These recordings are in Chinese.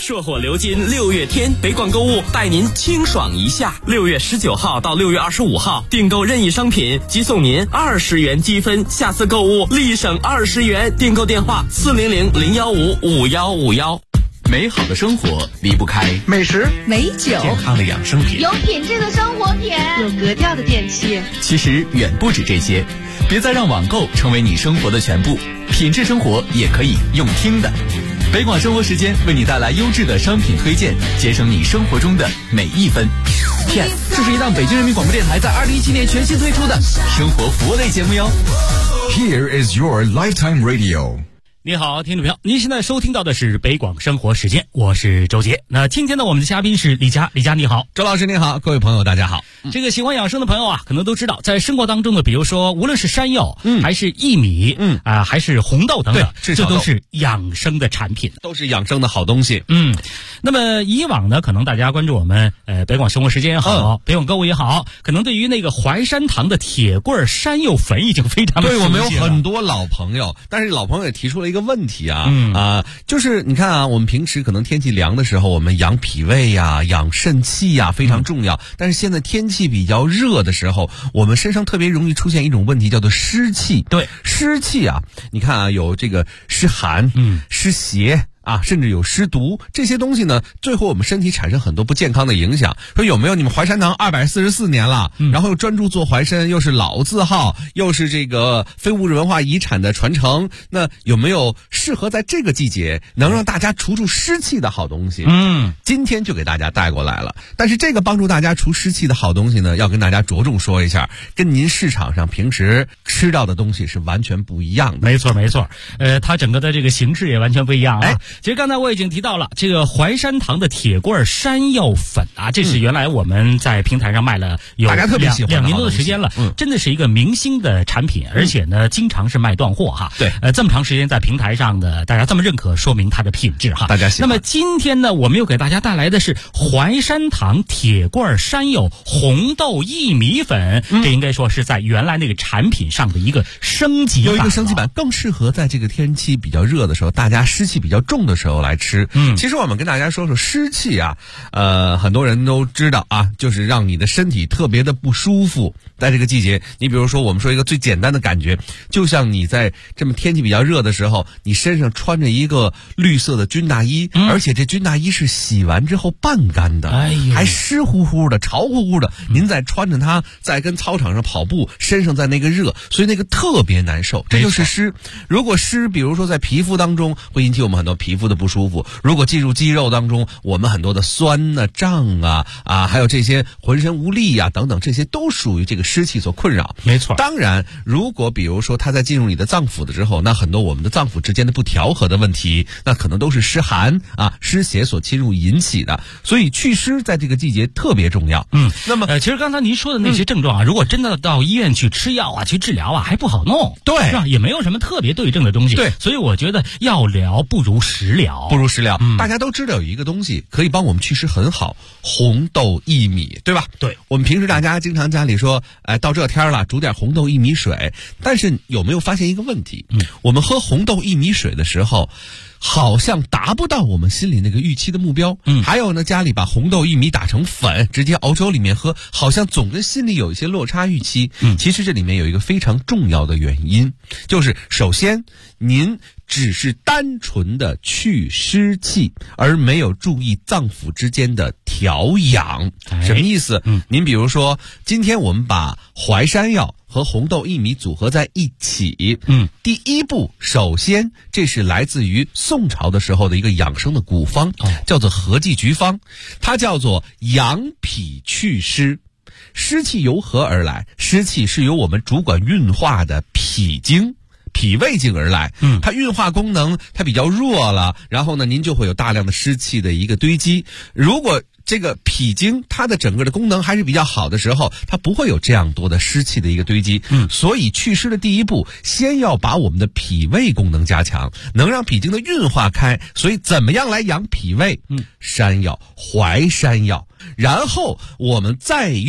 硕火流金6月天，北广购物带您清爽一下。6月19号到6月25号，订购任意商品即送您20元积分，下次购物立省20元。订购电话400-015-5151。 美好的生活离不开美食、 美酒、 健康的养生品， 有品质的生活品， 有格调的电器。 其实远不止这些，别再让网购成为你生活的全部，品质生活也可以用听的。北广生活时间为你带来优质的商品推荐，节省你生活中的每一分。Yes， 这是一档北京人民广播电台在2017年全新推出的生活服务类节目哟。 Here is your lifetime radio。 你好，听众朋友，您现在收听到的是北广生活时间，我是周杰。那今天呢，我们的嘉宾是李佳，李佳你好。 周老师你好，各位朋友大家好。 这个喜欢养生的朋友啊，可能都知道，在生活当中呢，比如说无论是山药，还是薏米，还是红豆等等，这都是养生的产品， 都是养生的好东西。 那么以往呢，可能大家关注我们北广生活时间也好，北广购物也好，可能对于那个淮山堂的铁棍山药粉已经非常的熟悉了。 对，我们有很多老朋友，但是老朋友也提出了一个问题啊，就是你看啊，我们平时可能天气凉的时候，我们养脾胃呀、养肾气呀非常重要。但是现在天气比较热的时候，我们身上特别容易出现一种问题，叫做湿气。对，湿气啊，你看啊，有这个湿寒、湿邪。甚至有湿毒，这些东西呢，最后我们身体产生很多不健康的影响。说有没有你们淮山堂244年了，然后又专注做淮参，又是老字号，又是这个非物质文化遗产的传承，那有没有适合在这个季节能让大家除湿气的好东西？今天就给大家带过来了。但是这个帮助大家除湿气的好东西呢，要跟大家着重说一下，跟您市场上平时吃到的东西是完全不一样的。 没错没错，它整个的这个形式也完全不一样啊。其实刚才我已经提到了这个淮山堂的铁棍山药粉啊，这是原来我们在平台上卖了有2年多的时间了，真的是一个明星的产品，而且呢经常是卖断货哈。对，这么长时间在平台上的大家这么认可，说明它的品质哈。大家喜欢。那么今天呢，我们又给大家带来的是淮山堂铁棍山药红豆薏米粉，这应该说是在原来那个产品上的一个升级版， 有一个升级版，更适合在这个天气比较热的时候，大家湿气比较重的时候来吃。其实我们跟大家说说湿气啊，很多人都知道啊，就是让你的身体特别的不舒服。在这个季节，你比如说我们说一个最简单的感觉，就像你在这么天气比较热的时候，你身上穿着一个绿色的军大衣，而且这军大衣是洗完之后半干的，还湿乎乎的、潮乎乎的，您再穿着它在跟操场上跑步，身上在那个热，所以那个特别难受，这就是湿。如果湿比如说在皮肤当中会引起我们很多皮肤的不舒服，如果进入肌肉当中，我们很多的酸啊、胀啊，还有这些浑身无力啊等等，这些都属于这个湿气所困扰。没错。当然，如果比如说它在进入你的脏腑的之后，那很多我们的脏腑之间的不调和的问题，那可能都是湿寒湿邪所侵入引起的。所以祛湿在这个季节特别重要。那么其实刚才您说的那些症状啊，如果真的到医院去吃药啊、去治疗啊，还不好弄。对，是吧？也没有什么特别对症的东西。对，所以我觉得药疗不如食疗。大家都知道有一个东西可以帮我们祛湿很好，红豆薏米，对吧？对，我们平时大家经常家里说，到这天了煮点红豆薏米水，但是有没有发现一个问题？我们喝红豆薏米水的时候，好像达不到我们心里那个预期的目标。还有呢，家里把红豆薏米打成粉，直接熬粥里面喝，好像总跟心里有一些落差预期。其实这里面有一个非常重要的原因，就是首先您只是单纯的去湿气，而没有注意脏腑之间的调养。什么意思？您比如说，今天我们把淮山药和红豆薏米组合在一起。第一步，首先这是来自于宋朝的时候的一个养生的古方，叫做合剂局方，它叫做养脾祛湿。湿气由何而来？湿气是由我们主管运化的脾经、脾胃经而来，它运化功能它比较弱了，然后呢您就会有大量的湿气的一个堆积。如果这个脾经它的整个的功能还是比较好的时候，它不会有这样多的湿气的一个堆积。所以祛湿的第一步，先要把我们的脾胃功能加强，能让脾经的运化开。所以怎么样来养脾胃？山药、淮山药，然后我们再用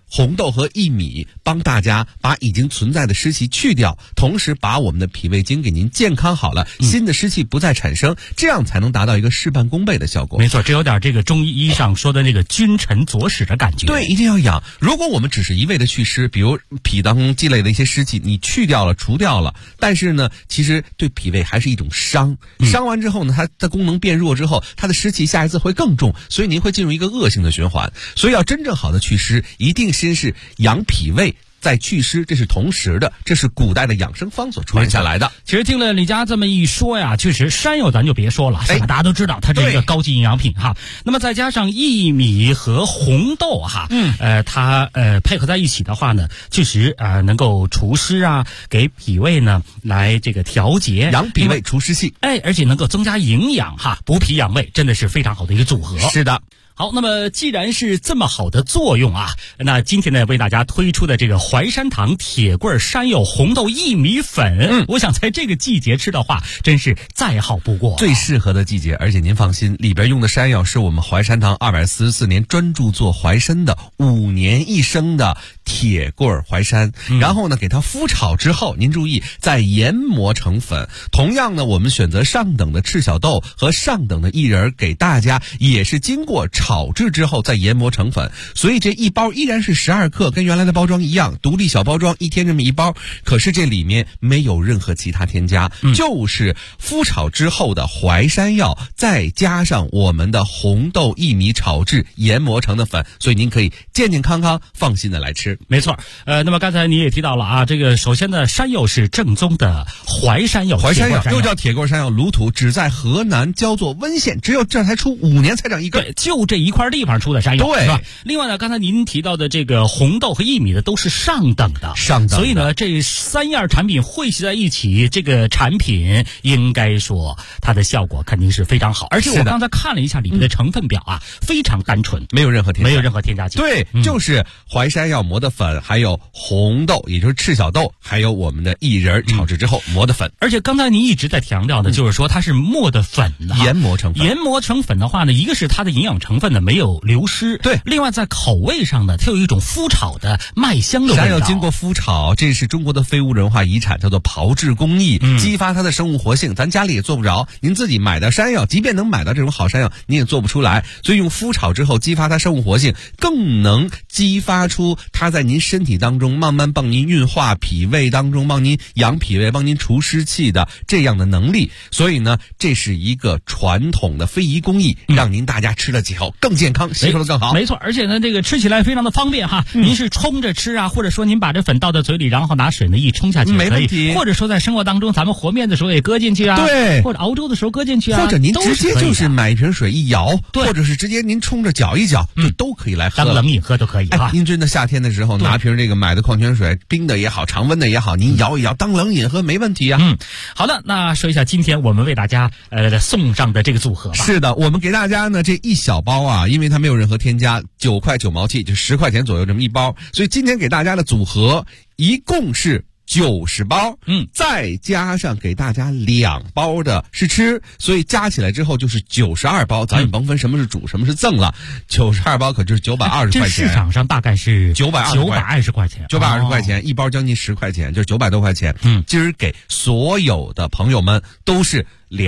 红豆和薏米帮大家把已经存在的湿气去掉，同时把我们的脾胃经给您健康好了，新的湿气不再产生，这样才能达到一个事半功倍的效果。 没错，这有点这个中医上说的那个君臣佐使的感觉。 对，一定要养。如果我们只是一味的去湿，比如脾当中积累的一些湿气，你去掉了、除掉了，但是呢，其实对脾胃还是一种伤。伤完之后呢，它的功能变弱之后，它的湿气下一次会更重，所以您会进入一个恶性的循环。所以要真正好的祛湿，一定先是养脾胃，再祛湿，这是同时的，这是古代的养生方所传下来的。 其实听了李佳这么一说呀，确实山药咱就别说了，是吧？大家都知道它是一个高级营养品哈。那么再加上薏米和红豆哈，它配合在一起的话呢，确实能够除湿啊，给脾胃呢来这个调节， 养脾胃除湿气， 而且能够增加营养哈，补脾养胃，真的是非常好的一个组合。 是的。 好，那么既然是这么好的作用啊，那今天呢为大家推出的这个淮山堂铁棍山药红豆薏米粉，我想在这个季节吃的话，真是再好不过， 最适合的季节。而且您放心，里边用的山药是我们淮山堂244年专注做淮参的5年1升的铁棍淮山，然后呢给它麸炒之后，您注意再研磨成粉。同样呢，我们选择上等的赤小豆和上等的薏仁给大家，也是经过炒制之后再研磨成粉，所以这一包依然是12克，跟原来的包装一样，独立小包装，1天这么一包。可是这里面没有任何其他添加，就是麸炒之后的淮山药，再加上我们的红豆薏米炒制研磨成的粉，所以您可以健健康康放心的来吃。 没错，那么刚才你也提到了啊，这个首先呢，山药是正宗的淮山药， 淮山药又叫铁棍山药，鲁土，只在河南焦作温县，只有这才出5年才长一根， 对，就这一块地方出的山药， 对， 是吧？另外呢，刚才您提到的这个红豆和薏米的都是上等的，所以呢，这3样产品汇集在一起，这个产品应该说它的效果肯定是非常好。而且我刚才看了一下里面的成分表啊，非常单纯， 没有任何添加剂。 对， 就是淮山药磨的粉，还有红豆，也就是赤小豆，还有我们的薏仁炒制之后磨的粉。 而且刚才您一直在强调的就是说它是磨的粉的， 研磨成粉。 研磨成粉的话呢，一个是它的营养成分呢没有流失， 对， 另外在口味上呢，它有一种麸炒的麦香的味道。 山药经过麸炒，这是中国的非物质文化遗产，叫做炮制工艺，激发它的生物活性。咱家里也做不着，您自己买的山药，即便能买到这种好山药，你也做不出来。所以用麸炒之后，激发它生物活性，更能激发出它在您身体当中慢慢帮您运化脾胃当中，帮您养脾胃，帮您除湿气的这样的能力。所以呢，这是一个传统的非遗工艺，让您大家吃了几口更健康，吸收的更好。 没错，而且呢，这个吃起来非常的方便哈。您是冲着吃啊，或者说您把这粉倒在嘴里，然后拿水呢一冲下去， 没问题。 或者说在生活当中，咱们和面的时候也搁进去啊， 对， 或者熬粥的时候搁进去啊， 或者您直接就是买一瓶水一摇， 对， 或者是直接您冲着搅一搅，就都可以来喝， 当冷饮喝都可以哈。 您真的夏天的时候拿瓶这个买的矿泉水，冰的也好，常温的也好，您摇一摇当冷饮喝没问题啊。 好的，那说一下今天我们为大家送上的这个组合吧。 是的，我们给大家呢这一小包啊，因为它没有任何添加，9块9毛7，就10块钱左右这么一包，所以今天给大家的组合一共是90包，再加上给大家2包的试吃，所以加起来之后就是92包。咱也甭分什么是主什么是赠了，92包可就是920块钱。 这市场上大概是920块钱 ，920块钱一包，将近10块钱，就是900多块钱。今儿给所有的朋友们都是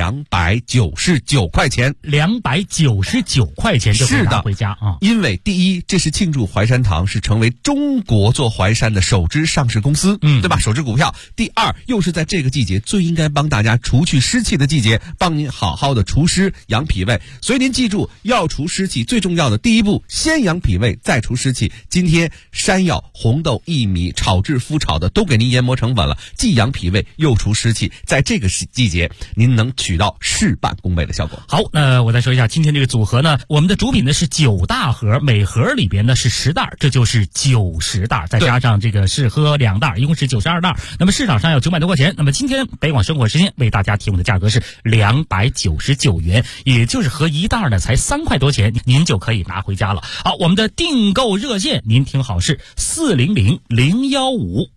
299块钱 ，299块钱就可以拿回家啊！ 因为第一，这是庆祝淮山堂是成为中国做淮山的首支上市公司，对吧？首支股票。第二，又是在这个季节最应该帮大家除去湿气的季节，帮您好好的除湿养脾胃。所以您记住，要除湿气最重要的第一步，先养脾胃，再除湿气。今天山药、红豆、薏米炒制麸炒的都给您研磨成粉了，既养脾胃又除湿气，在这个季节您能取到事半功倍的效果。 好，我再说一下今天这个组合呢，我们的主品呢是9大盒，每盒里边呢是10袋，这就是90袋，再加上这个试喝2袋，一共是92袋。那么市场上要900多块钱，那么今天北广生活时间为大家提供的价格是299元，也就是合一袋呢才3块多钱，您就可以拿回家了。好，我们的订购热线您听好是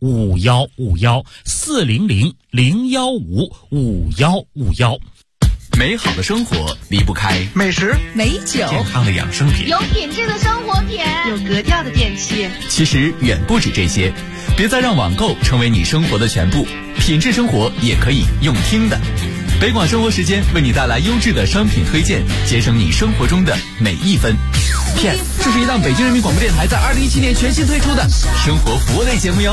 400-015-5151，400-015-5151。 美好的生活离不开美食、 美酒、 健康的养生品， 有品质的生活品， 有格调的电器。 其实远不止这些，别再让网购成为你生活的全部，品质生活也可以用听的。北广生活时间为你带来优质的商品推荐，节省你生活中的每一分。 Yes， 这是一档北京人民广播电台在2017年全新推出的生活服务类节目哟。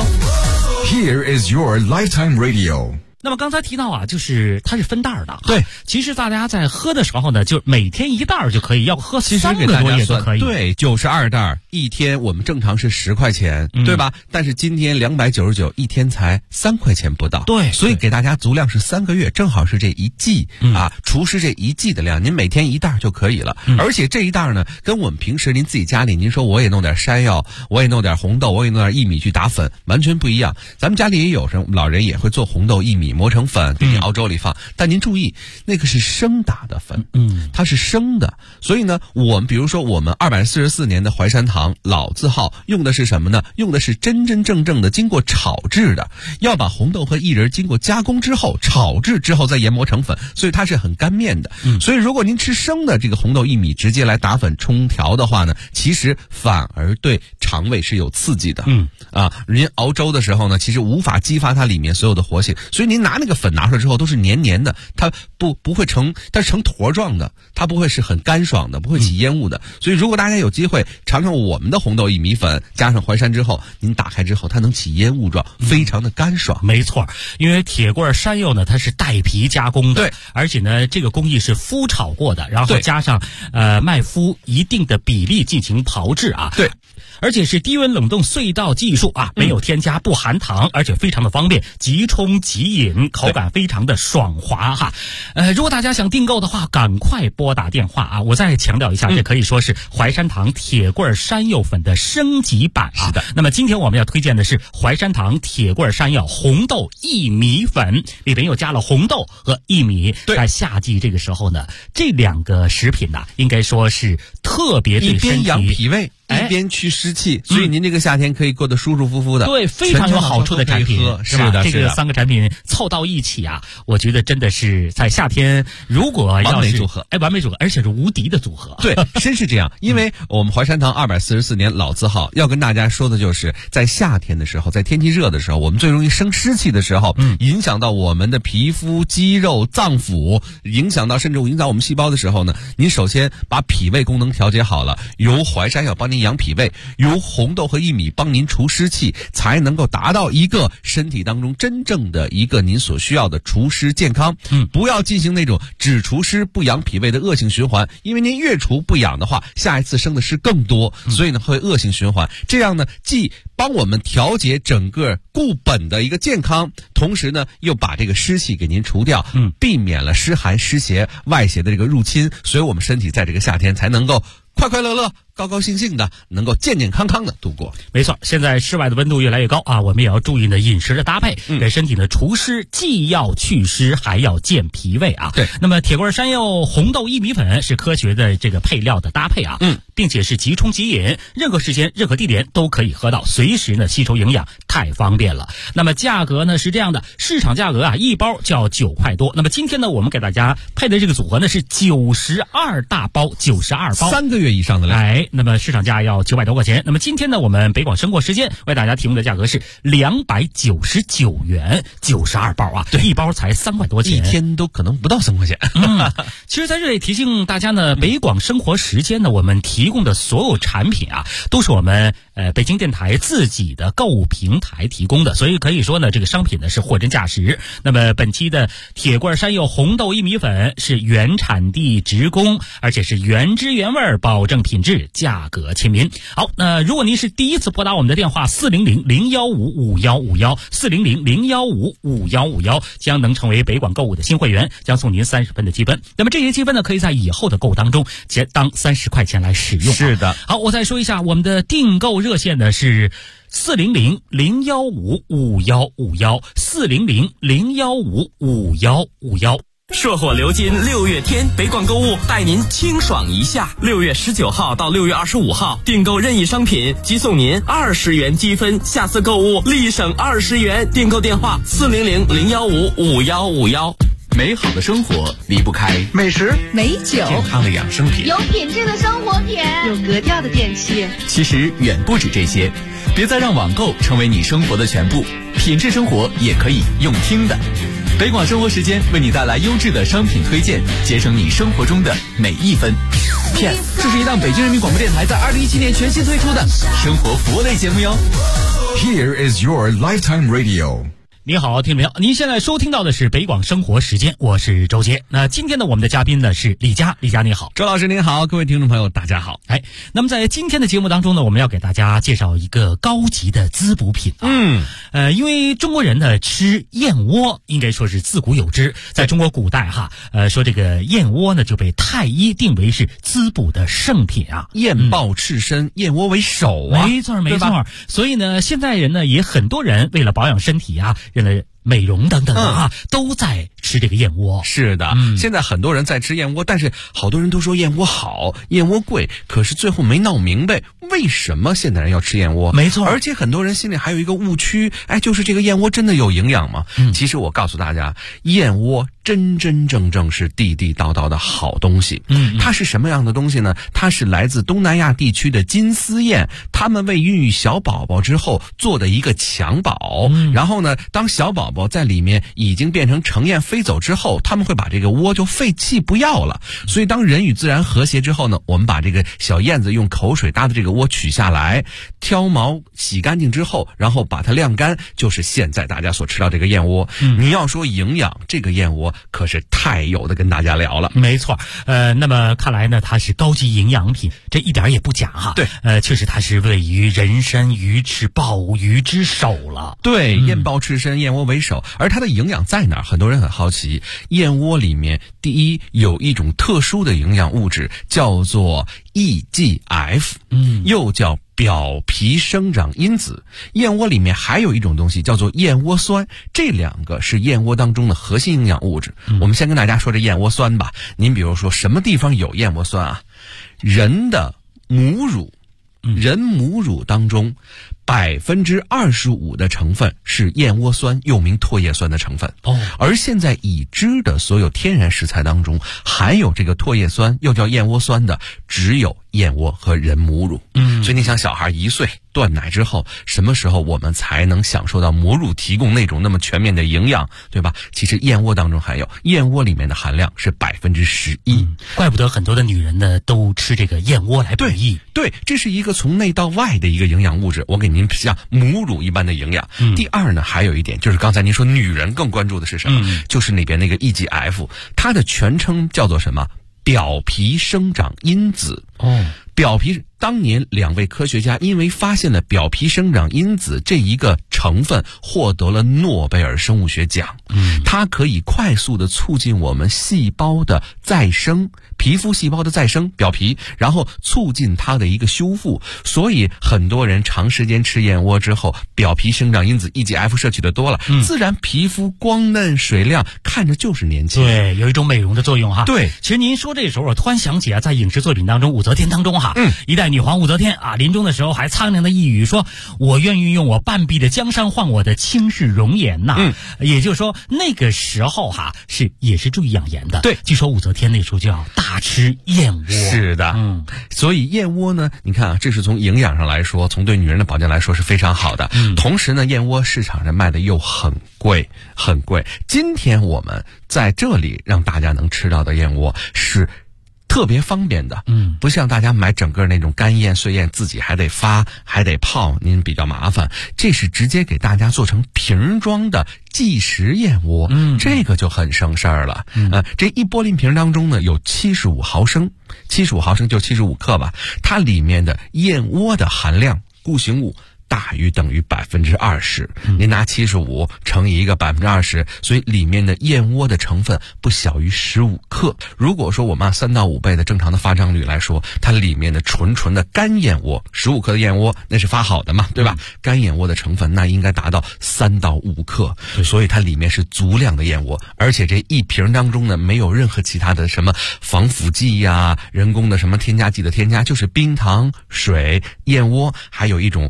Here is your lifetime radio。 那么刚才提到啊，就是它是分袋的。 对， 其实大家在喝的时候呢，就每天一袋就可以，要喝3个多月都可以。 对，92袋，一天我们正常是10块钱，对吧？但是今天299，一天才3块钱不到。 对， 所以给大家足量是3个月，正好是这一季啊，厨师这一季的量，您每天一袋就可以了。而且这一袋呢，跟我们平时您自己家里，您说我也弄点山药，我也弄点红豆，我也弄点薏米去打粉，完全不一样。咱们家里也有人，老人也会做红豆、薏米磨成粉，给你熬粥里放。但您注意，那个是生打的粉，它是生的。所以呢，我们比如说我们244年的淮山堂老字号用的是什么呢？用的是真真正正的经过炒制的，要把红豆和薏仁经过加工之后，炒制之后再研磨成粉，所以它是很干面的。所以如果您吃生的这个红豆薏米直接来打粉冲调的话呢，其实反而对肠胃是有刺激的。您熬粥的时候呢，其实无法激发它里面所有的活性，所以您拿那个粉拿出来之后都是黏黏的，它不会它是成坨状的，它不会是很干爽的，不会起烟雾的。所以如果大家有机会尝尝我们的红豆薏米粉加上淮山之后，您打开之后它能起烟雾状，非常的干爽。 没错，因为铁棍山药呢，它是带皮加工的， 对， 而且呢这个工艺是麸炒过的，然后加上麦麸一定的比例进行炮制啊。 对。 而且是低温冷冻隧道技术啊，没有添加，不含糖，而且非常的方便，即冲即饮，口感非常的爽滑哈。如果大家想订购的话，赶快拨打电话啊！我再强调一下，这可以说是淮山堂铁棍山药粉的升级版啊。 是的。 那么今天我们要推荐的是淮山堂铁棍山药红豆薏米粉，里边又加了红豆和薏米。 对， 在夏季这个时候呢，这2个食品呢，应该说是特别对身体， 一边养脾胃，一边去湿气，所以您这个夏天可以过得舒舒服服的。 对，非常有好处的产品， 是吧？ 这个3个产品凑到一起啊，我觉得真的是在夏天，如果要是完美组合， 完美组合，而且是无敌的组合。 对，真是这样。因为我们淮山堂244年老字号，要跟大家说的就是在夏天的时候，在天气热的时候，我们最容易生湿气的时候，影响到我们的皮肤、肌肉、脏腑，甚至影响我们细胞的时候呢，您首先把脾胃功能调节好了，由淮山药帮您养脾胃，由红豆和薏米帮您除湿气，才能够达到一个身体当中真正的一个您所需要的除湿健康。不要进行那种只除湿不养脾胃的恶性循环，因为您越除不养的话，下一次生的湿更多，所以呢会恶性循环。这样呢，既帮我们调节整个固本的一个健康，同时呢又把这个湿气给您除掉，避免了湿寒湿邪外邪的这个入侵，所以我们身体在这个夏天才能够快快乐乐、高高兴兴的，能够健健康康的度过。 没错，现在室外的温度越来越高啊，我们也要注意呢饮食的搭配，给身体的除湿，既要祛湿，还要健脾胃啊。 对， 那么铁棍山药红豆薏米粉是科学的这个配料的搭配啊，并且是即冲即饮，任何时间、任何地点都可以喝到，随时呢吸收营养，太方便了。那么价格呢是这样的，市场价格啊一包就要9块多，那么今天呢我们给大家配的这个组合呢是92大包，92包 ，3个月以上的量。 那么市场价要900多块钱。那么今天呢，我们北广生活时间为大家提供的价格是299元，92包啊，对，一包才3块多钱， 一天都可能不到3块钱。 其实在这里提醒大家呢，北广生活时间呢，我们提供的所有产品啊，都是我们北京电台自己的购物平台提供的，所以可以说呢，这个商品呢是货真价实。那么本期的铁棍山药红豆薏米粉是原产地直供，而且是原汁原味，保证品质，价格亲民。好，那如果您是第一次拨打我们的电话400-015-5151，400-015-5151，将能成为北广购物的新会员，将送您30分的积分。那么这些积分呢，可以在以后的购物当中当30块钱来使用。 是的。 好，我再说一下我们的订购热线呢是400-015-5151，400-015-5151。 硕火流金6月天，北广购物带您清爽一下。6月19号到6月25号，订购任意商品即送您20元积分，下次购物立省20元。订购电话400-015-5151。 美好的生活离不开美食、 美酒、 健康的养生品， 有品质的生活品， 有格调的电器。 其实远不止这些，别再让网购成为你生活的全部，品质生活也可以用听的。北广生活时间为你带来优质的商品推荐，节省你生活中的每一分。 P.S. 这是一档北京人民广播电台在2017年全新推出的生活服务类节目哟。 Here is your lifetime radio。 你好，听众朋友，您现在收听到的是北广生活时间，我是周杰。那今天呢，我们的嘉宾呢是李佳，李佳你好。 周老师您好，各位听众朋友大家好。 那么在今天的节目当中呢，我们要给大家介绍一个高级的滋补品啊。因为中国人呢吃燕窝应该说是自古有之，在中国古代说这个燕窝呢就被太医定为是滋补的圣品啊。 燕抱赤身，燕窝为首啊。 没错没错。所以呢，现在人呢也很多人为了保养身体啊，美容等等都在吃这个燕窝。 是的，现在很多人在吃燕窝，但是好多人都说燕窝好，燕窝贵，可是最后没闹明白为什么现代人要吃燕窝。 没错， 而且很多人心里还有一个误区，就是这个燕窝真的有营养吗？其实我告诉大家，燕窝真真正正是地地道道的好东西。它是什么样的东西呢？它是来自东南亚地区的金丝燕，他们为孕育小宝宝之后做的一个襁褓。然后呢，当小宝宝在里面已经变成成燕飞走之后，他们会把这个窝就废弃不要了。所以当人与自然和谐之后呢，我们把这个小燕子用口水搭的这个窝取下来，挑毛洗干净之后，然后把它晾干，就是现在大家所吃到这个燕窝。你要说营养，这个燕窝可是太有的跟大家聊了。 没错，那么看来呢，它是高级营养品，这一点也不假哈。 对， 确实它是位于人参、鱼翅、鲍鱼之首了。 对，燕抱赤身，燕窝为首。而它的营养在哪儿？很多人很好奇。燕窝里面，第一有一种特殊的营养物质，叫做 EGF，又叫表皮生长因子。燕窝里面还有一种东西叫做燕窝酸，这两个是燕窝当中的核心营养物质。我们先跟大家说这燕窝酸吧。您比如说什么地方有燕窝酸啊？人的母乳，人母乳当中25%的成分是燕窝酸，又名唾液酸的成分。而现在已知的所有天然食材当中，含有这个唾液酸又叫燕窝酸的，只有燕窝和人母乳。所以你想，小孩1岁断奶之后，什么时候我们才能享受到母乳提供那种那么全面的营养，对吧？其实燕窝当中含有，燕窝里面的含量是11%。 怪不得很多的女人呢都吃这个燕窝来补益。 对，这是一个从内到外的一个营养物质，我给您像母乳一般的营养。第二呢，还有一点就是刚才您说女人更关注的是什么？就是那边那个 EGF， 它的全称叫做什么？表皮生长因子。表皮，当年2位科学家因为发现了表皮生长因子这一个成分，获得了诺贝尔生物学奖。它可以快速的促进我们细胞的再生，皮肤细胞的再生，表皮，然后促进它的一个修复。所以很多人长时间吃燕窝之后，表皮生长因子 EGF 摄取的多了，自然皮肤光嫩水亮，看着就是年轻。 对，有一种美容的作用哈。 对， 其实您说这时候，我突然想起在影视作品当中，武则天当中一代女皇武则天临终的时候还苍凉的一语说：“我愿意用我半壁的江山换我的倾世容颜呐。”也就是说那个时候也是注意养颜的。 对， 据说武则天那时候就要大吃燕窝。 是的，所以燕窝呢，你看这是从营养上来说，从对女人的保健来说是非常好的。同时呢，燕窝市场上卖的又很贵，很贵。今天我们在这里让大家能吃到的燕窝是特别方便的，不像大家买整个那种干燕、碎燕，自己还得发，还得泡，您比较麻烦。这是直接给大家做成瓶装的即食燕窝，这个就很省事儿了。这一玻璃瓶当中呢有75毫升，75毫升就75克吧，它里面的燕窝的含量固形物大于等于20%，您拿75乘以一个20%，所以里面的燕窝的成分不小于15克。如果说我们按3到5倍的正常的发胀率来说，它里面的纯的干燕窝，15克的燕窝那是发好的嘛，对吧？干燕窝的成分那应该达到3到5克，所以它里面是足量的燕窝，而且这一瓶当中呢没有任何其他的什么防腐剂呀、人工的什么添加剂的添加，就是冰糖、水、燕窝，还有一种特别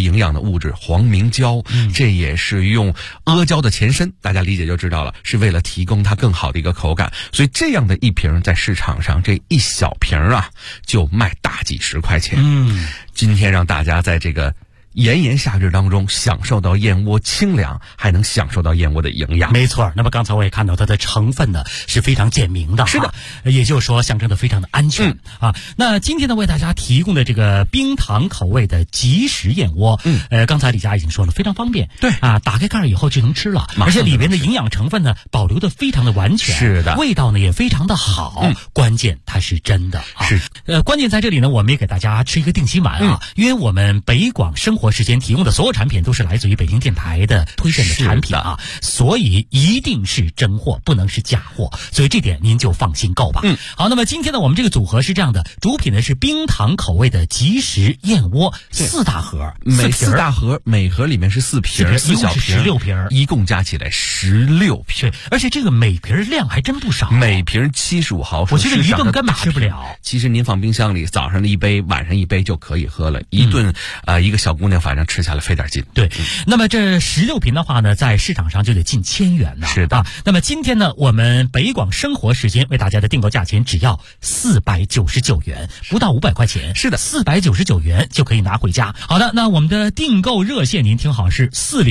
营养的物质黄明胶，这也是用阿胶的前身，大家理解就知道了，是为了提供它更好的一个口感。所以这样的一瓶在市场上，这一小瓶啊就卖大几十块钱。今天让大家在这个炎炎夏日当中享受到燕窝清凉，还能享受到燕窝的营养。 没错，那么刚才我也看到它的成分呢是非常简明的， 是的， 也就是说象征的非常的安全啊。那今天呢为大家提供的这个冰糖口味的即食燕窝，刚才李佳已经说了，非常方便， 对啊，打开盖儿以后就能吃了，而且里边的营养成分呢保留的非常的完全， 是的， 味道呢也非常的好，关键它是真的啊。 是， 关键在这里呢，我们也给大家吃一个定心丸啊，因为我们北广生活时间提供的所有产品都是来自于北京电台的推荐的产品啊，所以一定是真货，不能是假货，所以这点您就放心购吧。好，那么今天呢，我们这个组合是这样的，主品呢是冰糖口味的即食燕窝，4大盒， 每4大盒，每盒里面是4瓶，4小瓶 ，16瓶， 一共加起来16瓶。 对，而且这个每瓶量还真不少， 每瓶75毫升， 我觉得一顿根本吃不了。 其实您放冰箱里，早上的一杯，晚上一杯就可以喝了。一顿一个小姑娘反正吃下来费点劲。 对，那么这16瓶的话呢，在市场上就得近1000元呢。 是的， 那么今天呢，我们北广生活时间为大家的订购价钱只要499元，不到500块钱。 是的 ，499元就可以拿回家。好的，那我们的订购热线您听好，是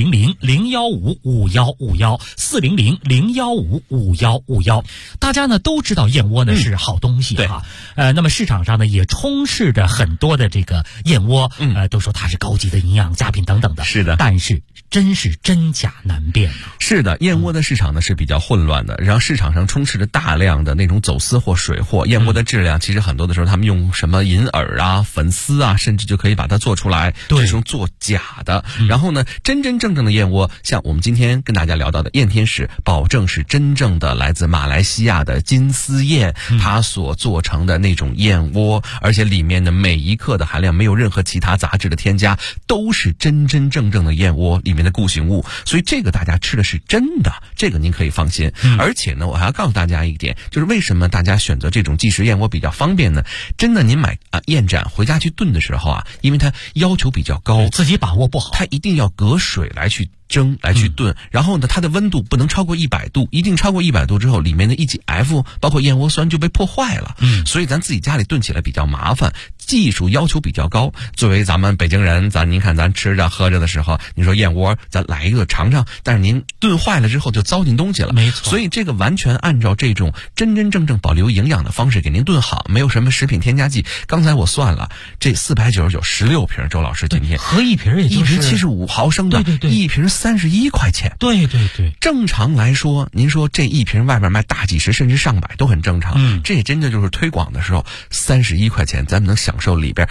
400-015-5151，400-015-5151。大家呢都知道燕窝呢是好东西哈，那么市场上呢也充斥着很多的这个燕窝，都说它是高级的营养佳品等等的。 是的， 但是真是真假难辨啊。 是的，燕窝的市场呢是比较混乱的，然后市场上充斥着大量的那种走私货、水货。燕窝的质量其实很多的时候他们用什么银耳啊、粉丝啊，甚至就可以把它做出来，这种做假的。然后呢，真真正正的燕窝，像我们今天跟大家聊到的燕天使，保证是真正的来自马来西亚的金丝燕，它所做成的那种燕窝，而且里面的每一克的含量没有任何其他杂质的添加，都是真真正正的燕窝里面的固形物，所以这个大家吃的是真的，这个您可以放心。而且呢，我还要告诉大家一点，就是为什么大家选择这种即食燕窝比较方便呢？真的，您买燕盏回家去炖的时候啊，因为它要求比较高， 自己把握不好， 它一定要隔水来去蒸来去炖，然后呢，它的温度不能超过100度，一定超过100度之后，里面的EGF包括燕窝酸就被破坏了。所以咱自己家里炖起来比较麻烦，技术要求比较高。作为咱们北京人，您看咱吃着喝着的时候，你说燕窝咱来一个尝尝，但是您炖坏了之后就糟践东西了。 没错， 所以这个完全按照这种真真正正保留营养的方式给您炖好，没有什么食品添加剂。刚才我算了，这499 16瓶，周老师今天喝一瓶也就是 1瓶75毫升的， 对， 一瓶31块钱。 对， 正常来说，您说这一瓶外边卖大几十甚至上百都很正常。这也真的就是推广的时候31块钱，咱们能享受里边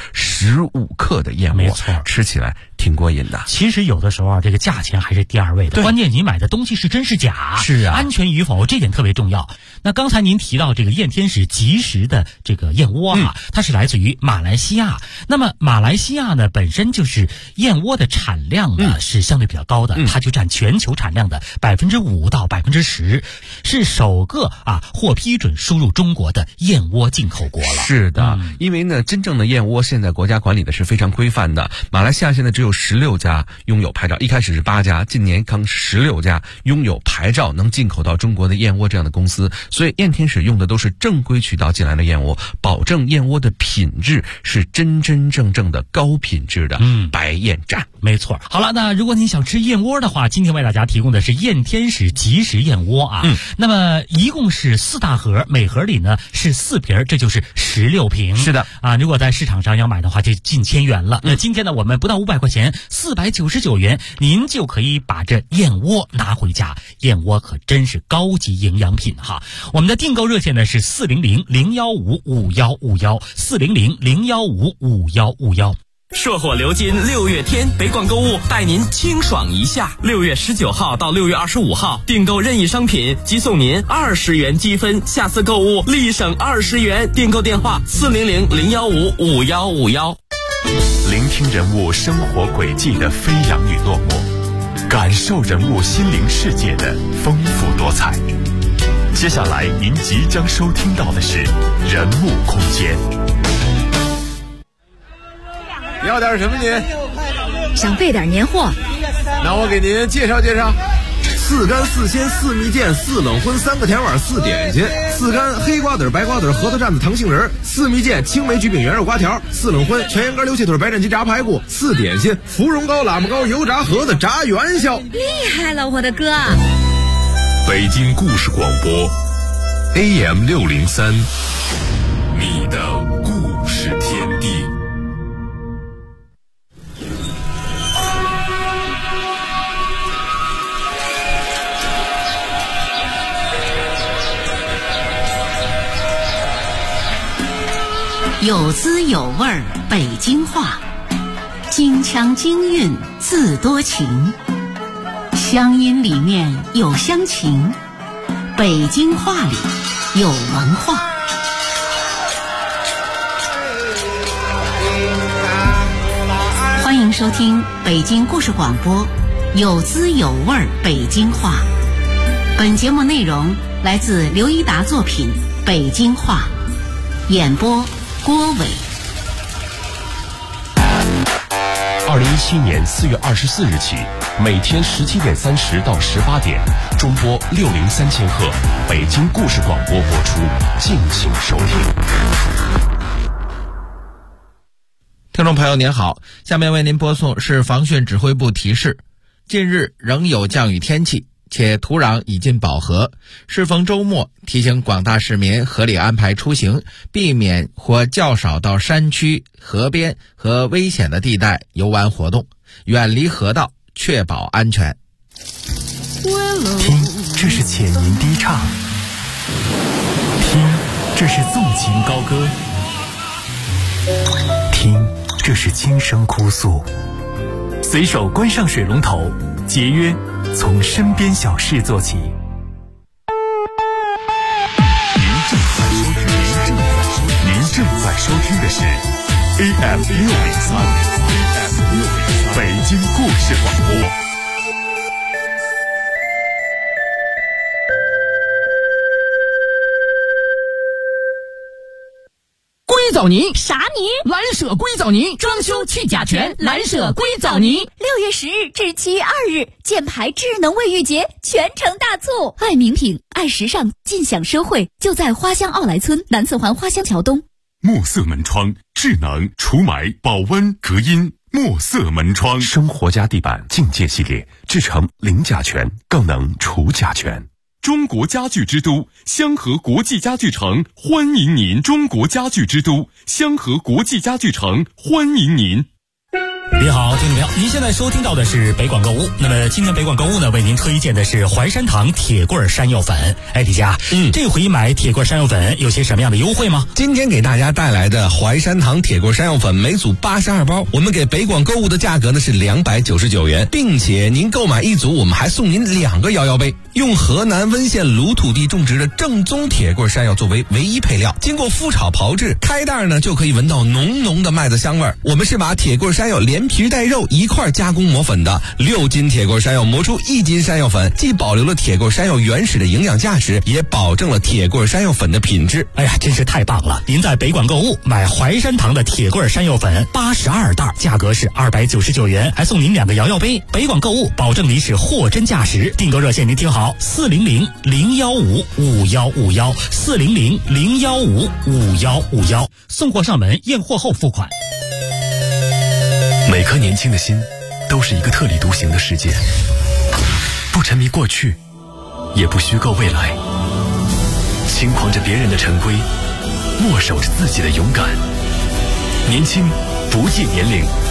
15克的燕窝， 没错， 吃起来挺过瘾的。 其实有的时候啊，这个价钱还是第二位的，关键你买的东西是真是假， 是啊， 安全与否这点特别重要。那刚才您提到这个燕天使即食的这个燕窝啊，它是来自于马来西亚。那么马来西亚呢，本身就是燕窝的产量呢是相对比较高的，它就占全球产量的5%到10%，是首个获批准输入中国的燕窝进口国了。 是的，因为呢，真正的燕窝现在国家管理的是非常规范的。马来西亚现在只有16家拥有牌照，一开始是8家，近年刚16家拥有牌照能进口到中国的燕窝这样的公司。所以燕天使用的都是正规渠道进来的燕窝，保证燕窝的品质是真真正正的高品质的白燕盏。 没错。好了，那如果你想吃燕窝的话，今天为大家提供的是燕天使即食燕窝啊。那么一共是4大盒，每盒里呢是4瓶，这就是16瓶。 是的啊，如果在市场上要买的话，就近1000元了。那今天呢，我们不到500块钱，499元，您就可以把这燕窝拿回家。燕窝可真是高级营养品哈。我们的订购热线呢是400-015-5151，400-015-5151。 硕火流金6月天，北广购物带您清爽一下。6月19号到6月25号，订购任意商品即送您20元积分，下次购物立省20元。订购电话400-015-5151。 聆听人物生活轨迹的飞扬与落寞，感受人物心灵世界的丰富多彩。接下来您即将收听到的是人物空间。 要点什么您？ 想备点年货。 那我给您介绍介绍：4干4鲜4蜜饯4冷荤3个甜碗4点心，4干黑瓜子白瓜子核桃蘸子糖杏仁，4蜜饯青梅焗饼圆肉瓜条，4冷荤全羊肝溜气腿白斩鸡炸排骨，4点心芙蓉糕喇嘛糕油炸盒子炸元宵。 厉害了，我的哥！ 北京故事广播 AM603，你的故事天地。 有滋有味儿北京话，京腔京韵字多情，乡音里面有乡情，北京话里有文化。欢迎收听北京故事广播有滋有味儿北京话。本节目内容来自刘一达作品《北京话》，演播郭伟。 2017年4月24日起，每天17点30到18点，中波603千赫北京故事广播播出，敬请收听。 听众朋友您好，下面为您播送市防汛指挥部提示：近日仍有降雨天气，且土壤已近饱和，适逢周末，提醒广大市民合理安排出行，避免或较少到山区、河边和危险的地带游玩活动，远离河道，确保安全。 听，这是浅吟低唱；听，这是纵情高歌；听，这是轻声哭诉。随手关上水龙头，节约从身边小事做起。 您正在收听的是 AM603，北京故事广播。 硅藻泥啥泥？ 蓝舍硅藻泥，装修去甲醛，蓝舍硅藻泥。 6月10日至7月2日，箭牌智能卫浴节全城大促，爱名品，爱时尚，尽享奢惠，就在花乡奥莱村南四环花乡桥东。 墨色门窗，智能除霾、保温、隔音。墨色门窗， 生活家地板境界系列，制成零甲醛，更能除甲醛。 中国家具之都香河国际家具城欢迎您！中国家具之都香河国际家具城欢迎您！ 你好，听众朋友，您现在收听到的是北广购物。那么今天北广购物呢，为您推荐的是淮山堂铁棍山药粉。哎，李佳，这回买铁棍山药粉有些什么样的优惠吗？ 今天给大家带来的淮山堂铁棍山药粉每组82包，我们给北广购物的价格呢是299元，并且您购买一组，我们还送您2个摇摇杯。用河南温县鲁土地种植的正宗铁棍山药作为唯一配料，经过麸炒炮制，开袋呢就可以闻到浓浓的麦子香味儿。我们是把铁棍山药连皮带肉一块加工磨粉的，6斤铁棍山药磨出1斤山药粉，既保留了铁棍山药原始的营养价值，也保证了铁棍山药粉的品质。 哎呀，真是太棒了！您在北广购物买淮山堂的铁棍山药粉82袋，价格是299元，还送您2个摇摇杯。北广购物保证你是货真价实。订购热线您听好，400-015-5151，400-015-5151，送货上门，验货后付款。 每颗年轻的心都是一个特立独行的世界，不沉迷过去，也不虚构未来，轻狂着别人的陈规，默守着自己的勇敢。年轻不计年龄，